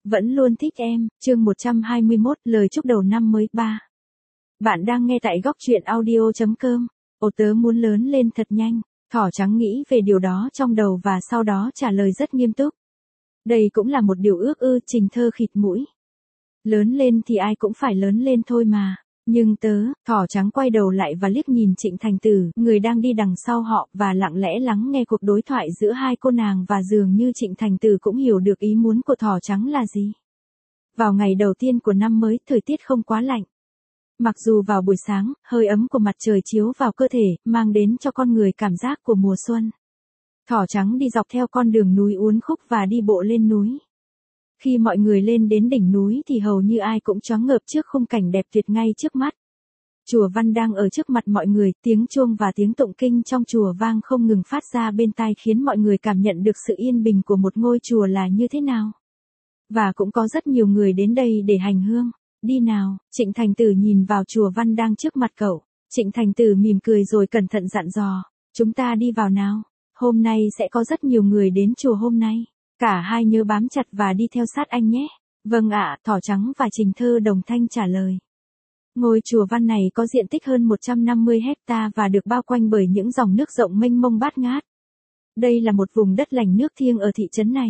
Vẫn luôn thích em, chương 121, lời chúc đầu năm mới 3. Bạn đang nghe tại góc truyện audio.com. Ồ tớ muốn lớn lên thật nhanh. Thỏ trắng nghĩ về điều đó trong đầu và sau đó trả lời rất nghiêm túc. Đây cũng là một điều ước ư, Trình Thơ khịt mũi. Lớn lên thì ai cũng phải lớn lên thôi mà. Nhưng thỏ trắng quay đầu lại và liếc nhìn Trịnh Thành Tử, người đang đi đằng sau họ, và lặng lẽ lắng nghe cuộc đối thoại giữa hai cô nàng, và dường như Trịnh Thành Tử cũng hiểu được ý muốn của thỏ trắng là gì. Vào ngày đầu tiên của năm mới, thời tiết không quá lạnh. Mặc dù vào buổi sáng, hơi ấm của mặt trời chiếu vào cơ thể, mang đến cho con người cảm giác của mùa xuân. Thỏ trắng đi dọc theo con đường núi uốn khúc và đi bộ lên núi. Khi mọi người lên đến đỉnh núi thì hầu như ai cũng choáng ngợp trước khung cảnh đẹp tuyệt ngay trước mắt. Chùa Văn đang ở trước mặt mọi người, tiếng chuông và tiếng tụng kinh trong chùa vang không ngừng phát ra bên tai, khiến mọi người cảm nhận được sự yên bình của một ngôi chùa là như thế nào. Và cũng có rất nhiều người đến đây để hành hương. Đi nào, Trịnh Thành Tử nhìn vào chùa Văn đang trước mặt cậu. Trịnh Thành Tử mỉm cười rồi cẩn thận dặn dò, chúng ta đi vào nào. Hôm nay sẽ có rất nhiều người đến chùa hôm nay. Cả hai nhớ bám chặt và đi theo sát anh nhé. Vâng ạ, thỏ trắng và Trình Thơ đồng thanh trả lời. Ngôi chùa Văn này có diện tích hơn 150 hecta và được bao quanh bởi những dòng nước rộng mênh mông bát ngát. Đây là một vùng đất lành nước thiêng ở thị trấn này.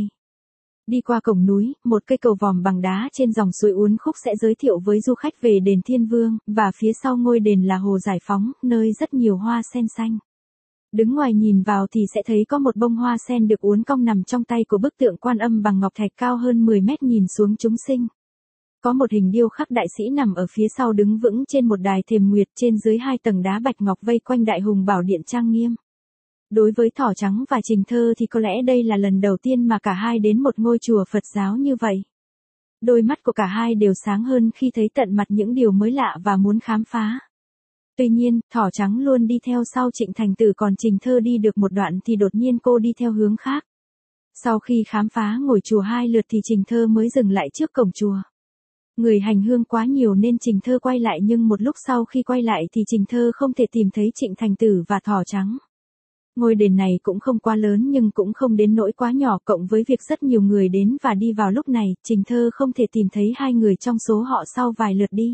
Đi qua cổng núi, một cây cầu vòm bằng đá trên dòng suối uốn khúc sẽ giới thiệu với du khách về đền Thiên Vương, và phía sau ngôi đền là hồ Giải Phóng, nơi rất nhiều hoa sen xanh. Đứng ngoài nhìn vào thì sẽ thấy có một bông hoa sen được uốn cong nằm trong tay của bức tượng Quan Âm bằng ngọc thạch cao hơn 10 mét nhìn xuống chúng sinh. Có một hình điêu khắc đại sĩ nằm ở phía sau đứng vững trên một đài thềm nguyệt, trên dưới 2 tầng đá bạch ngọc vây quanh đại hùng bảo điện trang nghiêm. Đối với thỏ trắng và Trình Thơ thì có lẽ đây là lần đầu tiên mà cả hai đến một ngôi chùa Phật giáo như vậy. Đôi mắt của cả hai đều sáng hơn khi thấy tận mặt những điều mới lạ và muốn khám phá. Tuy nhiên, thỏ trắng luôn đi theo sau Trịnh Thành Tử, còn Trình Thơ đi được một đoạn thì đột nhiên cô đi theo hướng khác. Sau khi khám phá ngôi chùa 2 lượt thì Trình Thơ mới dừng lại trước cổng chùa. Người hành hương quá nhiều nên Trình Thơ quay lại, nhưng một lúc sau khi quay lại thì Trình Thơ không thể tìm thấy Trịnh Thành Tử và thỏ trắng. Ngôi đền này cũng không quá lớn nhưng cũng không đến nỗi quá nhỏ, cộng với việc rất nhiều người đến và đi vào lúc này, Trình Thơ không thể tìm thấy hai người trong số họ sau vài lượt đi.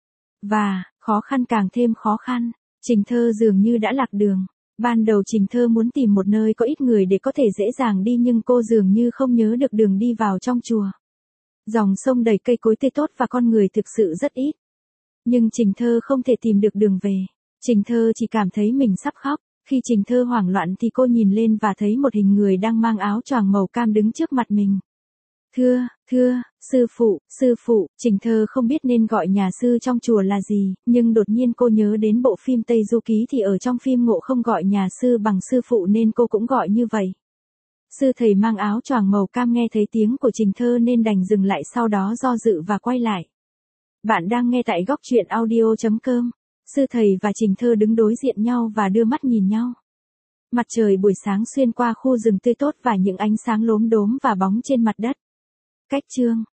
Và, khó khăn càng thêm khó khăn, Trình Thơ dường như đã lạc đường. Ban đầu Trình Thơ muốn tìm một nơi có ít người để có thể dễ dàng đi, nhưng cô dường như không nhớ được đường đi vào trong chùa. Dòng sông đầy cây cối tươi tốt và con người thực sự rất ít. Nhưng Trình Thơ không thể tìm được đường về. Trình Thơ chỉ cảm thấy mình sắp khóc. Khi Trình Thơ hoảng loạn thì cô nhìn lên và thấy một hình người đang mang áo choàng màu cam đứng trước mặt mình. Thưa, sư phụ, Trình Thơ không biết nên gọi nhà sư trong chùa là gì, nhưng đột nhiên cô nhớ đến bộ phim Tây Du Ký, thì ở trong phim Ngộ Không gọi nhà sư bằng sư phụ nên cô cũng gọi như vậy. Sư thầy mang áo choàng màu cam nghe thấy tiếng của Trình Thơ nên đành dừng lại, sau đó do dự và quay lại. Bạn đang nghe tại góc truyện audio.com. Sư thầy và Trình Thơ đứng đối diện nhau và đưa mắt nhìn nhau. Mặt trời buổi sáng xuyên qua khu rừng tươi tốt và những ánh sáng lốm đốm và bóng trên mặt đất. Cách chương